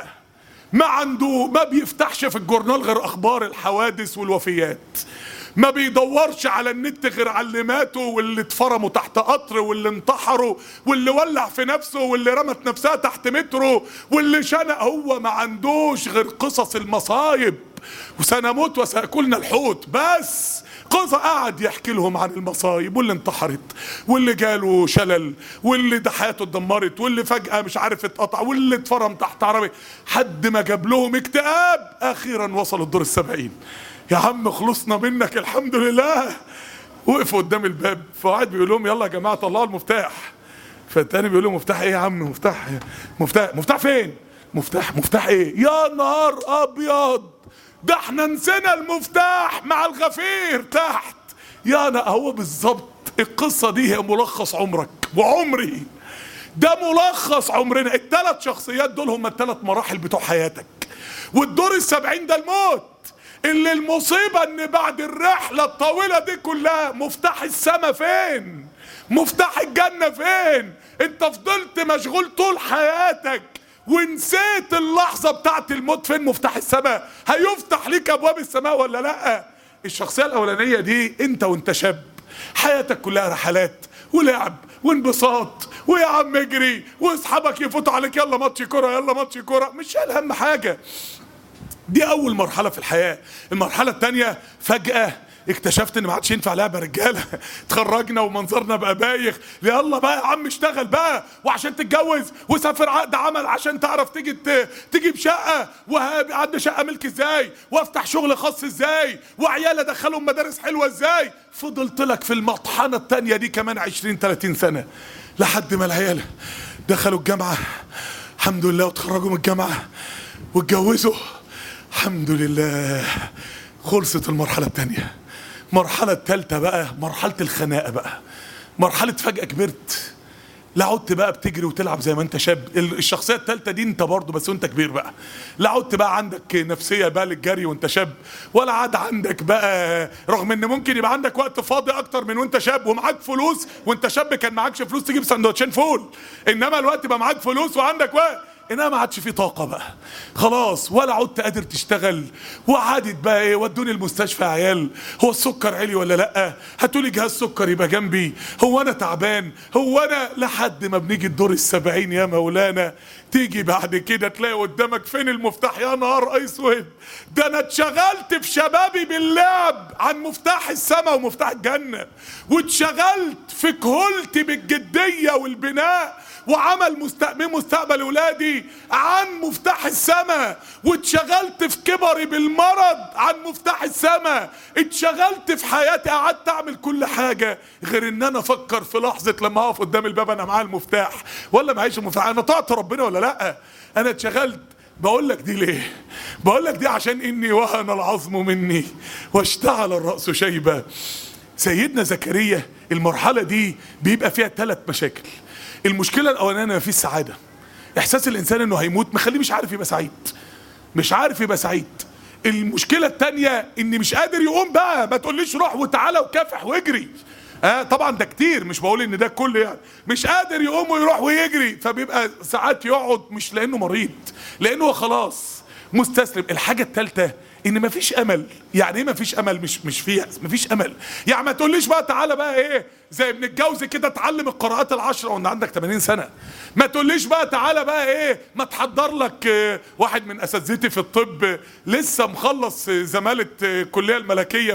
ما بيفتحش في الجورنال غير اخبار الحوادث والوفيات، ما بيدورش على النت غير على اللي ماتوا واللي اتفرموا تحت قطر واللي انتحروا واللي ولع في نفسه واللي رمت نفسها تحت مترو واللي شنق. هو ما عندوش غير قصص المصايب، وسنموت وسيأكلنا الحوت. بس قصة قعد يحكي لهم عن المصايب واللي انتحرت واللي جاله شلل واللي ده حياته اتدمرت واللي فجأة مش عارف اتقطع واللي اتفرم تحت عربي، حد ما جاب لهم اكتئاب. اخيرا وصلوا الدور ال70. يا عم خلصنا منك الحمد لله. وقفوا قدام الباب، فواحد بيقول لهم يلا يا جماعه طلعوا المفتاح. فالتاني بيقول له مفتاح ايه يا عم؟ مفتاح فين؟ مفتاح ايه؟ يا نهار ابيض، ده احنا نسينا المفتاح مع الغفير تحت. هو بالظبط القصه دي هي ملخص عمرك وعمري، ده ملخص عمرنا. الثلاث شخصيات دول هم الثلاث مراحل بتوع حياتك، والدور ال70 ده الموت. اللي المصيبة ان بعد الرحلة الطويلة دي كلها مفتاح السما فين؟ مفتاح الجنة فين؟ انت فضلت مشغول طول حياتك ونسيت اللحظة بتاعت الموت. فين مفتاح السما؟ هيفتح ليك ابواب السماء ولا لا؟ الشخصية الاولانية دي انت وانت شاب حياتك كلها رحلات ولعب وانبساط، ويا عم اجري واصحابك يفوتوا عليك يلا ماتش كرة يلا ماتش كرة، مش شايل هم حاجة. دي اول مرحله في الحياه. المرحله الثانيه فجاه اكتشفت ان ما عادش ينفع لعبه رجاله اتخرجنا ومنظرنا بقى بايخ. يلا بقى يا عم اشتغل بقى، وعشان تتجوز وسافر عقد عمل عشان تعرف تجيب شقه، وعندي شقه ملك ازاي، وافتح شغل خاص ازاي، وعيال ادخلهم مدارس حلوه ازاي. فضلت لك في المطحنه الثانيه دي كمان 20 30 سنه لحد ما العيال دخلوا الجامعه الحمد لله وتخرجوا من الجامعه واتجوزوا الحمد لله. خلصت المرحلة الثانية. المرحلة الثالثة بقى مرحلة الخناقة بقى، مرحلة فجأة كبرت، لا عدت بقى بتجري وتلعب زي ما انت شاب. الشخصية الثالثة دي انت برضه بس وانت كبير بقى، لا عدت بقى عندك نفسية بقى للجري وانت شاب، ولا عاد عندك بقى، رغم ان ممكن يبقى عندك وقت فاضي اكتر من وانت شاب ومعاك فلوس. وانت شاب كان معاكش فلوس تجيب سندوتشين فول، انما الوقت بقى معاك فلوس وعندك وقت، انما ما عادش في طاقه بقى خلاص، ولا عدت قادر تشتغل. وعادت بقى ايه، ودوني المستشفى يا عيال، هو السكر علي ولا لا؟ هاتولي جهاز سكر يبقى جنبي، هو انا تعبان، هو انا، لحد ما بنيجي الدور ال70 يا مولانا. تيجي بعد كده تلاقي قدامك فين المفتاح؟ يا نهار اسود، ده انا اتشغلت في شبابي باللعب عن مفتاح السماء ومفتاح الجنه، واتشغلت في كهولتي بالجديه والبناء وعمل مستقبل ولادي عن مفتاح السماء، واتشغلت في كبري بالمرض عن مفتاح السماء. اتشغلت في حياتي، قعدت اعمل كل حاجه غير ان انا افكر في لحظه لما اقف قدام الباب انا معايا المفتاح ولا معيش المفتاح، انا طاعت ربنا ولا لا؟ انا اتشغلت. بقول لك دي ليه؟ بقول لك دي عشان اني وهن العظم مني واشتعل الرأس شيبة. سيدنا زكريا المرحلة دي بيبقى فيها 3 مشاكل. المشكلة الاولانية مفيش سعادة، احساس الانسان انه هيموت مخليه مش عارف يبقى سعيد، مش عارف يبقى سعيد. المشكلة التانية ان مش قادر يقوم بقى، ما تقوليش روح وتعالى وكافح واجري، طبعا ده كتير، مش بقول ان ده كله يعني، مش قادر يقوم ويروح ويجري، فبيبقى ساعات يقعد مش لانه مريض، لانه خلاص مستسلم. الحاجة الثالثة ان مفيش امل. يعني ايه مفيش امل؟ مش فيها مفيش امل. يعني ما تقوليش بقى تعالى بقى ايه زي ابن الجوزي كده اتعلم القراءات ال10 وانت عندك 80 سنة. ما تقوليش بقى تعالى بقى ايه ما تحضر لك واحد من اساتذتي في الطب لسه مخلص زمالة الكلية الملكية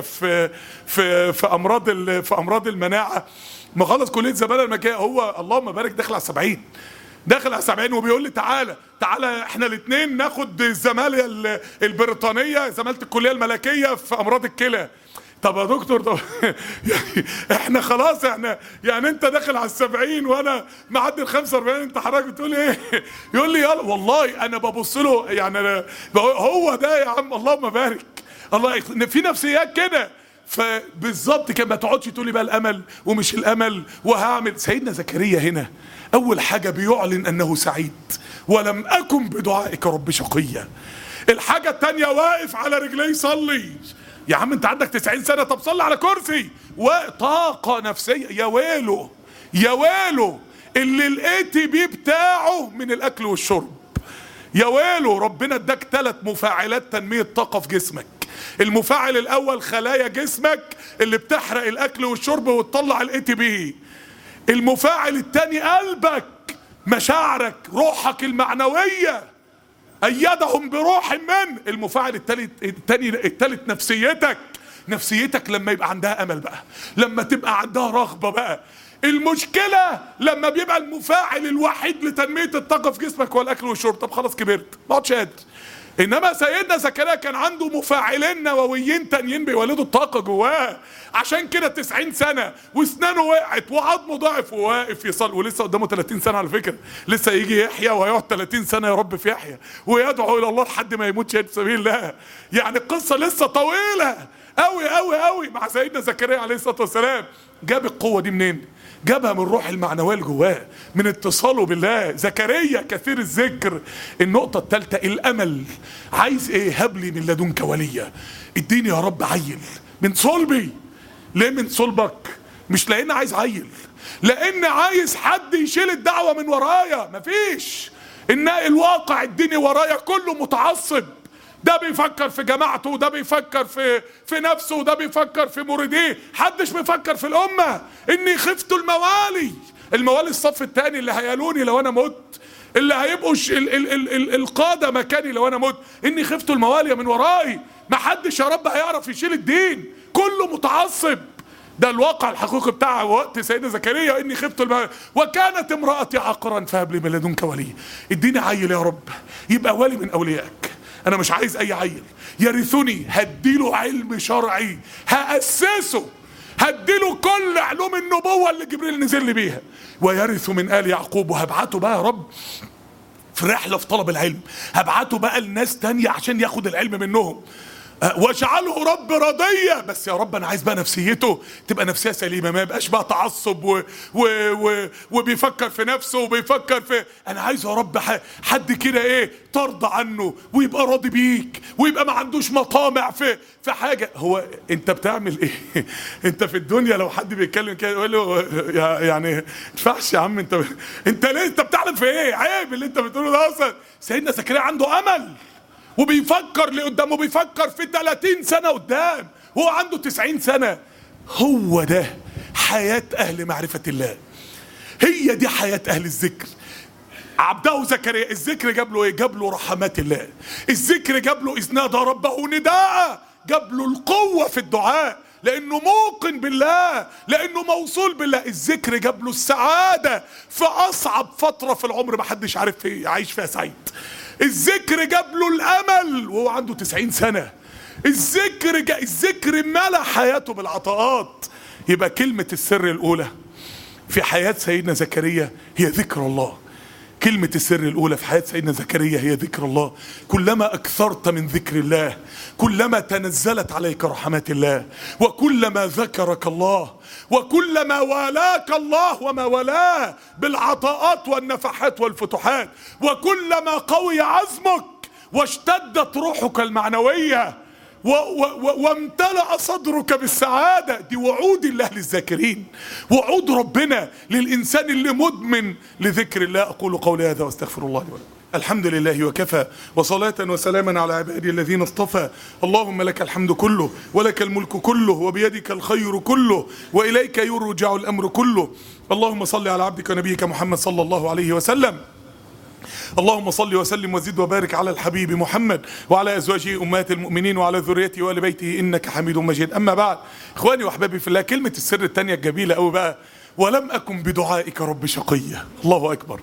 في امراض المناعة، مخلص كلية زمالة الملكية، هو اللهم بارك داخل على 70، داخل على 70 وبيقول لي تعالى احنا الاثنين ناخد الزمالة البريطانية، زمالة الكلية الملكية في امراض الكلى. طب يا دكتور طب يعني احنا خلاص يعني انت داخل على 70 وانا معدي ال 45، انت حضرتك بتقول ايه؟ يقول لي يلا والله انا ببص له يعني هو ده يا عم اللهم بارك. الله في نفسيات كده. فبالظبط كده ما تقعدش تقول لي بقى الامل ومش الامل وهعمل. سيدنا زكريا هنا اول حاجه بيعلن انه سعيد، ولم اكن بدعائك رب شقيا. الحاجه الثانيه واقف على رجليه يصلي. يا عم انت عندك 90 سنه، طب صلي على كرسي. وطاقه نفسيه. يا ويله يا ويله اللي الاي تي بي بتاعه من الاكل والشرب. يا ويله ربنا اداك 3 مفاعلات تنميه طاقه في جسمك. المفاعل الاول خلايا جسمك اللي بتحرق الاكل والشرب وتطلع الاي تي بي. المفاعل الثاني قلبك، مشاعرك، روحك المعنويه، ايدهم بروح من. المفاعل الثالث نفسيتك لما يبقى عندها امل بقى، لما تبقى عندها رغبه بقى. المشكله لما بيبقى المفاعل الوحيد لتنميه الطاقه في جسمك هو الاكل والشرب، طب خلاص كبرت ما عادش قادر. انما سيدنا زكريا كان عنده مفاعلين نوويين تانيين بيولدوا الطاقه جواه، عشان كده 90 سنه واسنانه وقعت وعظمه ضعف وواقف يصلي، ولسه قدامه 30 سنه على فكره، لسه يجي يحيى وهيقعد 30 سنه يا رب في يحيى ويدعو الى الله لحد ما يموت شهيد في سبيل الله. يعني القصه لسه طويله قوي قوي قوي مع سيدنا زكريا عليه الصلاه والسلام. جاب القوه دي منين؟ جابها من الروح المعنويه اللي جواه، من اتصاله بالله. زكريا كثير الذكر. النقطه الثالثه الامل. عايز ايه؟ هب لي من لدنك وليا. اديني يا رب عيل من صلبي. ليه من صلبك؟ مش لان عايز عيل، لان عايز حد يشيل الدعوه من ورايا. مفيش. ان الواقع الديني ورايا كله متعصب، ده بيفكر في جماعته وده بيفكر في نفسه وده بيفكر في مريديه، حدش بيفكر في الامه. اني خفت الموالي الصف الثاني اللي هيالوني لو انا مت، اللي هيبقوا القاده مكاني لو انا مت. اني خفت الموالي من ورائي، ما حدش يا رب هيعرف يشيل الدين، كله متعصب. ده الواقع الحقيقي بتاع وقت سيدنا زكريا. اني خفت الموالي وكانت امرأتي عاقرا فهب لي من لدنك ولي. اديني عيل يا رب يبقى ولي من اوليائك. انا مش عايز اي عيل يرثني، هديله علم شرعي، هأسسه، هديله كل علوم النبوة اللي جبريل نزل لي بيها، ويرث من آل يعقوب. وهبعته بقى يا رب في رحلة في طلب العلم، هبعته بقى لناس تانية عشان ياخد العلم منهم. واجعله رب رضية. بس يا رب انا عايز بقى نفسيته تبقى نفسية سليمة، ما يبقاش بقى تعصب وبيفكر في نفسه وبيفكر في. انا عايز يا رب حد كده ايه ترضى عنه ويبقى راضي بيك ويبقى ما عندوش مطامع في حاجة. هو انت بتعمل ايه؟ انت في الدنيا لو حد بيتكلم كده يقول له يعني ما ينفعش يا عم، انت ليه انت بتعمل في ايه؟ عيب اللي انت بتقوله ده اصلا. سيدنا زكريا عنده امل وبيفكر لقدام، وبيفكر في 30 سنة قدام، هو عنده 90 سنة. هو ده حياة أهل معرفة الله، هي دي حياة أهل الذكر. عبده زكريا الذكر جاب له ايه؟ جاب له رحمات الله. الذكر جاب له إذ نادى ربه نداء، جاب له القوة في الدعاء لأنه موقن بالله، لأنه موصول بالله. الذكر جاب له السعادة في أصعب فترة في العمر ما حدش عارف يعيش فيها سعيد. الذكر جاب له الامل وهو عنده 90 سنة. الذكر ملا حياته بالعطاءات. يبقى كلمة السر الاولى في حياة سيدنا زكريا هي ذكر الله. كلمة السر الأولى في حياة سيدنا زكريا هي ذكر الله. كلما أكثرت من ذكر الله كلما تنزلت عليك رحمات الله، وكلما ذكرك الله وكلما والاك الله وما والاه بالعطاءات والنفحات والفتوحات، وكلما قوي عزمك واشتدت روحك المعنوية وامتلأ صدرك بالسعادة. دي وعود الله للذاكرين، وعود ربنا للإنسان اللي مدمن لذكر الله. أقول قولي هذا واستغفر الله لي ولكم. الحمد لله وكفى، وصلاة وسلاما على عبادي الذين اصطفى. اللهم لك الحمد كله ولك الملك كله وبيدك الخير كله وإليك يرجع الأمر كله. اللهم صل على عبدك ونبيك محمد صلى الله عليه وسلم. اللهم صل وسلم وزد وبارك على الحبيب محمد وعلى أزواجه أمهات المؤمنين وعلى ذريته وآل بيته إنك حميد مجيد. أما بعد، إخواني وأحبابي في الله، كلمة السر الثانية الجميلة أوي بقى، ولم أكن بدعائك رب شقيا. الله أكبر.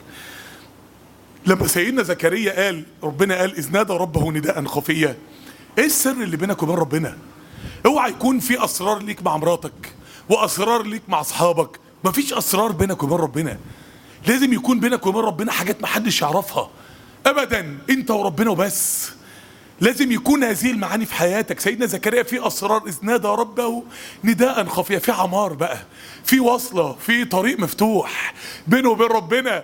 لما سيدنا زكريا قال، ربنا قال إذ نادى ربه نداء خفيا. إيه السر اللي بينك وبين ربنا؟ اوعى يكون في أسرار ليك مع مراتك وأسرار ليك مع أصحابك. مفيش أسرار بينك وبين ربنا. لازم يكون بينك وبين ربنا حاجات محدش يعرفها ابدا، انت وربنا وبس. لازم يكون هذه المعاني في حياتك. سيدنا زكريا في اسرار اذ نادى ربه نداء خفيا، في عمار بقى، في وصله، في طريق مفتوح بينه وبين ربنا.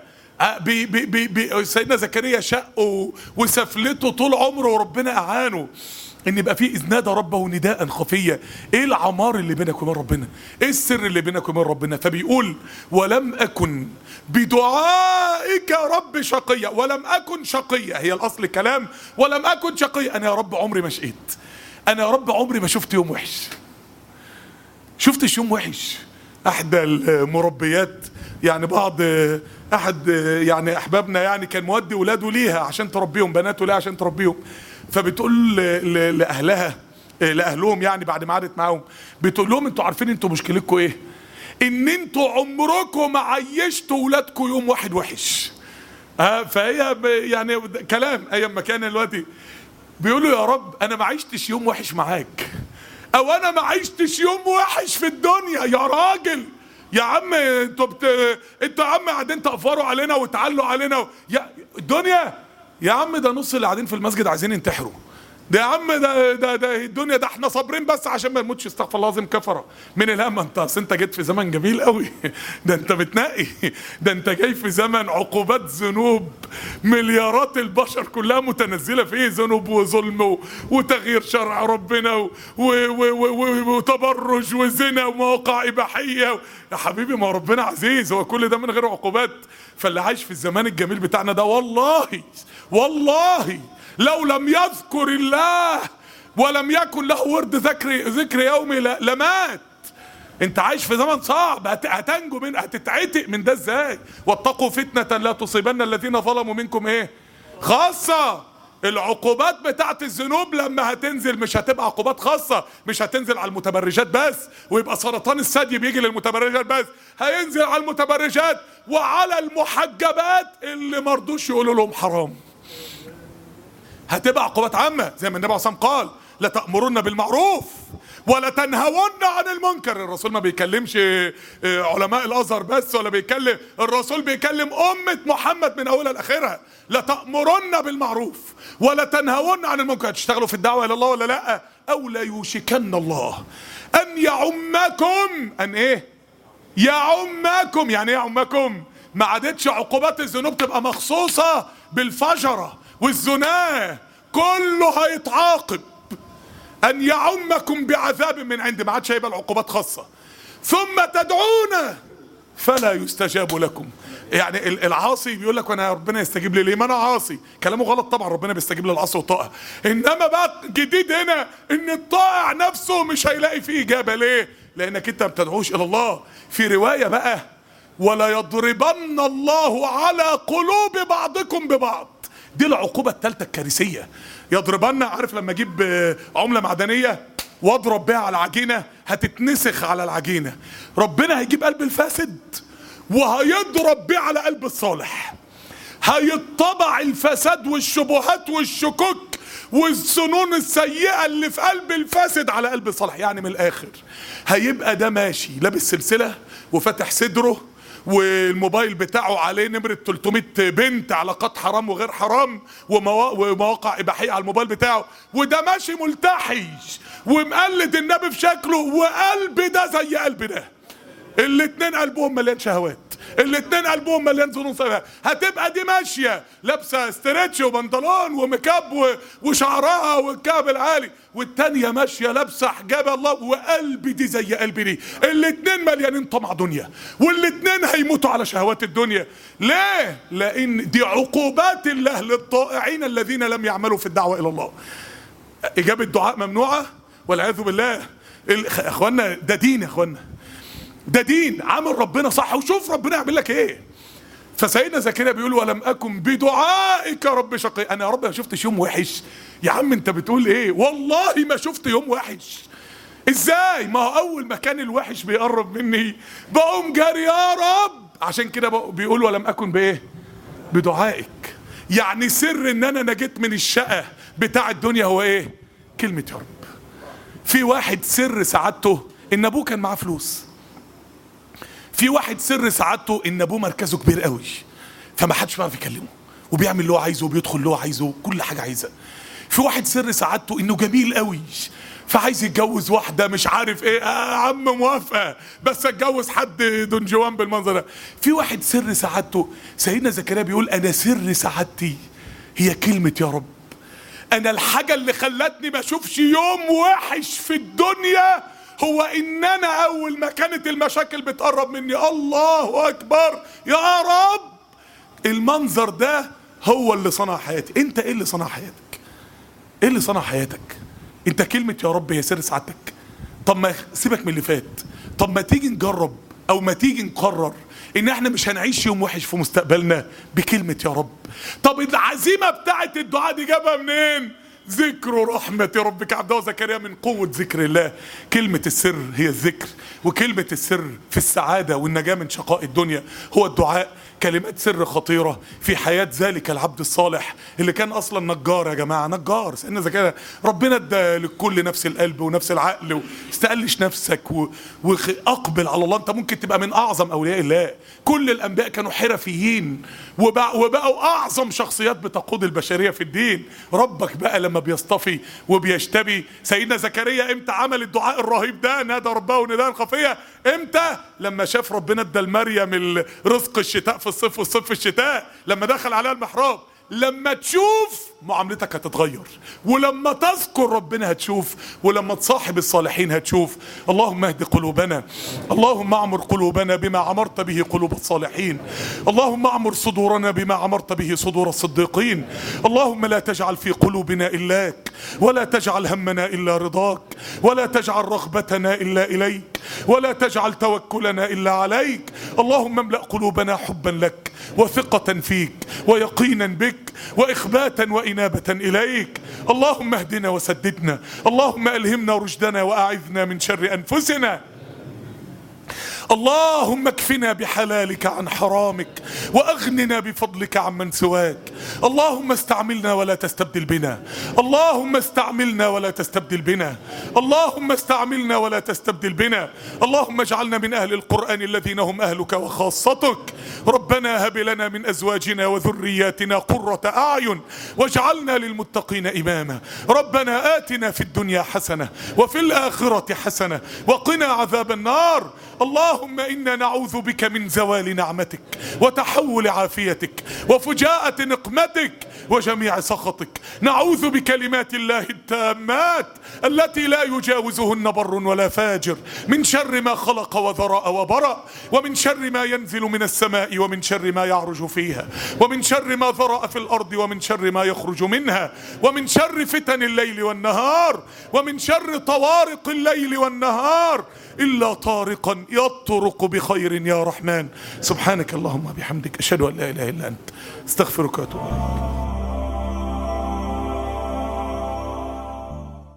سيدنا زكريا شقه وسفلته طول عمره وربنا اعانه ان يبقى في اذ نادى ربه نداء خفيا. ايه العمار اللي بينك وبين ربنا؟ ايه السر اللي بينك وبين ربنا؟ فبيقول ولم اكن بدعائك رب شقيا. ولم اكن شقيا هي الاصل كلام، ولم اكن شقيا. انا يا رب عمري ما شقيت، انا يا رب عمري ما شفت يوم وحش. شفتش يوم وحش. احدى المربيات يعني احد يعني احبابنا يعني كان مودي ولاده ليها عشان تربيهم، بناته ليها عشان تربيهم. فبتقول لاهلهم يعني بعد ما قعدت معاهم، بتقول لهم انتوا عارفين انتوا مشكلتكم ايه؟ ان انتوا عمركم ما عيشتوا ولادكم يوم واحد وحش. فهي يعني كلام ايام ما كان دلوقتي بيقولوا يا رب انا ما عشتش يوم وحش معاك، او انا ما عشتش يوم وحش في الدنيا. يا راجل يا عم انتوا يا عم قاعدين تقفروا علينا وتعلوا علينا يا الدنيا. يا عم ده نص اللي قاعدين في المسجد عايزين ينتحروا. ده يا عم ده الدنيا، ده احنا صابرين بس عشان ما نموتش. استغفر الله العظيم كفره من الهم. انت جيت في زمن جميل قوي. ده انت بتنقي، ده انت جاي في زمن عقوبات ذنوب مليارات البشر كلها متنزله فيه، ذنوب وظلم وتغيير شرع ربنا وتبرج وزنا ومواقع اباحيه. يا حبيبي ما ربنا عزيز، هو كل ده من غير عقوبات. فاللي عايش في الزمان الجميل بتاعنا ده والله لو لم يذكر الله ولم يكن له ورد ذكر يومي لمات. انت عايش في زمن صعب، هتنجو من، هتتعتق من ده ازاي؟ واتقوا فتنة لا تصيبن الذين ظلموا منكم ايه خاصة. العقوبات بتاعت الذنوب لما هتنزل مش هتبقى عقوبات خاصة، مش هتنزل على المتبرجات بس ويبقى سرطان الثدي بيجي للمتبرجات بس، هينزل على المتبرجات وعلى المحجبات اللي مرضوش يقولوا لهم حرام. هتبقى عقوبات عامة زي ما النبي عليه الصلاة والسلام قال لتأمرن بالمعروف ولا تنهون عن المنكر. الرسول ما بيكلمش علماء الازهر بس، ولا بيكلم، الرسول بيكلم امة محمد من اولها لاخرها. لتأمرن بالمعروف ولا تنهون عن المنكر. هتشتغلوا في الدعوة الى الله ولا لا؟ او لا يوشكن الله ان يعمكم، ان ايه يعمكم؟ يعني ايه يعمكم؟ ما عادتش عقوبات الذنوب تبقى مخصوصة بالفجرة والزنا، كله هيتعاقب. ان يعمكم بعذاب من عند، ما عادش هيبقى العقوبات خاصه. ثم تدعون فلا يستجاب لكم. يعني العاصي بيقول لك وانا ربنا يستجيب لي ليه؟ ما انا عاصي. كلامه غلط طبعا، ربنا بيستجيب للعاصي والطائع. انما بقى جديد هنا ان الطائع نفسه مش هيلاقي فيه اجابه. ليه؟ لانك انت ما بتدعوش الى الله. في روايه بقى ولا يضربن الله على قلوب بعضكم ببعض. دي العقوبة الثالثة الكارثية. يضربن، عارف لما اجيب عملة معدنية واضرب بيها على العجينة هتتنسخ على العجينة، ربنا هيجيب قلب الفاسد وهيضرب بيه على قلب الصالح. هيطبع الفساد والشبهات والشكوك والسنون السيئة اللي في قلب الفاسد على قلب الصالح. يعني من الاخر هيبقى ده ماشي لابس سلسلة وفتح صدره والموبايل بتاعه عليه نمرة 300 بنت، علاقات حرام وغير حرام ومواقع إباحية على الموبايل بتاعه، وده ماشي ملتحي ومقلد النبي في شكله، وقلب ده زي قلب ده، الاتنين قلبهم مليان شهوات، الاتنين قلبهم مليان ظنون سيئة. هتبقى دي ماشيه لابسه استرتش وبنطلون وميكاب وشعرها والكعب العالي، والتانيه ماشيه لابسه حجاب الله وقلبي دي زي قلبي دي، الاتنين مليانين طمع دنيا، والاتنين هيموتوا على شهوات الدنيا. ليه؟ لان دي عقوبات الله للطائعين الذين لم يعملوا في الدعوه الى الله. اجابه دعاء ممنوعه والعياذ بالله. اخوانا ده دين، يا اخوانا ده دين، عامل ربنا صح، وشوف ربنا يعمل لك ايه. فسيدنا زكريا بيقول ولم اكن بدعائك يا رب شقي. انا يا رب ما شفتش يوم وحش. يا عم انت بتقول ايه؟ والله ما شفت يوم وحش. ازاي؟ ما هو اول ما كان الوحش بيقرب مني بقوم جاري يا رب. عشان كده بيقول ولم اكن بايه؟ بدعائك. يعني سر ان انا نجيت من الشقة بتاع الدنيا هو ايه؟ كلمة يا رب. في واحد سر سعادته ان ابوه كان معاه فلوس. في واحد سر سعادته ان ابوه مركزه كبير قوي فما حدش بيعرف يكلمه، وبيعمل اللي هو عايزه وبيدخل اللي هو عايزه كل حاجه عايزها. في واحد سر سعادته انه جميل قوي فعايز يتجوز واحده مش عارف ايه، يا عم موافقه بس اتجوز حد دون جوان بالمنظر ده. في واحد سر سعادته، سيدنا زكريا بيقول انا سر سعادتي هي كلمه يا رب. انا الحاجه اللي خلتني ما اشوفش يوم وحش في الدنيا هو ان انا اول ما كانت المشاكل بتقرب مني الله اكبر يا رب، المنظر ده هو اللي صنع حياتي. انت ايه اللي صنع حياتك؟ ايه اللي صنع حياتك؟ انت كلمة يا رب هي سر سعادتك. طب ما سيبك من اللي فات، طب ما تيجي نجرب او ما تيجي نقرر ان احنا مش هنعيش يوم وحش في مستقبلنا بكلمة يا رب. طب العزيمة بتاعت الدعاء دي جابها منين؟ ذكر رحمة ربك عبده زكريا من قوة ذكر الله. كلمة السر هي الذكر، وكلمة السر في السعادة والنجاة من شقاء الدنيا هو الدعاء. كلمات سر خطيرة في حياة ذلك العبد الصالح اللي كان أصلا نجار. يا جماعة نجار سيدنا زكريا، ربنا ادى لكل نفس القلب ونفس العقل، واستقلش نفسك وأقبل على الله. أنت ممكن تبقى من أعظم أولياء الله. كل الأنبياء كانوا حرفيين وبقوا أعظم شخصيات بتقود البشرية في الدين. ربك بقى لما بيصطفي وبيجتبي. سيدنا زكريا امتى عمل الدعاء الرهيب ده؟ نادى ربه نداء خفيا. امتى؟ لما شاف ربنا ادى لمريم رزق الشتاء في الصيف والصيف في الشتاء، لما دخل عليها المحراب. لما تشوف معاملتك هتتغير، ولما تذكر ربنا هتشوف، ولما تصاحب الصالحين هتشوف. اللهم اهد قلوبنا، اللهم اعمر قلوبنا بما عمرت به قلوب الصالحين، اللهم اعمر صدورنا بما عمرت به صدور الصديقين. اللهم لا تجعل في قلوبنا إلاك، ولا تجعل همنا إلا رضاك، ولا تجعل رغبتنا إلا إليك، ولا تجعل توكلنا إلا عليك. اللهم املأ قلوبنا حبا لك وثقة فيك ويقينا بك وإخباتا وإنابة إليك. اللهم اهدنا وسددنا، اللهم ألهمنا رشدنا وأعذنا من شر أنفسنا. اللهم اكفنا بحلالك عن حرامك واغننا بفضلك عمن سواك. اللهم استعملنا ولا تستبدل بنا، اللهم استعملنا ولا تستبدل بنا، اللهم استعملنا ولا تستبدل بنا. اللهم اجعلنا من اهل القرآن الذين هم اهلك وخاصتك. ربنا هب لنا من ازواجنا وذرياتنا قرة اعين واجعلنا للمتقين اماما. ربنا آتنا في الدنيا حسنة وفي الآخرة حسنة وقنا عذاب النار. اللهم إنا نعوذ بك من زوال نعمتك وتحول عافيتك وفجاءة نقمتك وجميع سخطك. نعوذ بكلمات الله التامات التي لا يجاوزهن بر ولا فاجر من شر ما خلق وذرأ وبرأ، ومن شر ما ينزل من السماء، ومن شر ما يعرج فيها، ومن شر ما ذرأ في الأرض، ومن شر ما يخرج منها، ومن شر فتن الليل والنهار، ومن شر طوارق الليل والنهار إلا طارقا يطرق بخير يا رحمن. سبحانك اللهم وبحمدك أشهد أن لا إله إلا أنت استغفرك وأتوب إليك.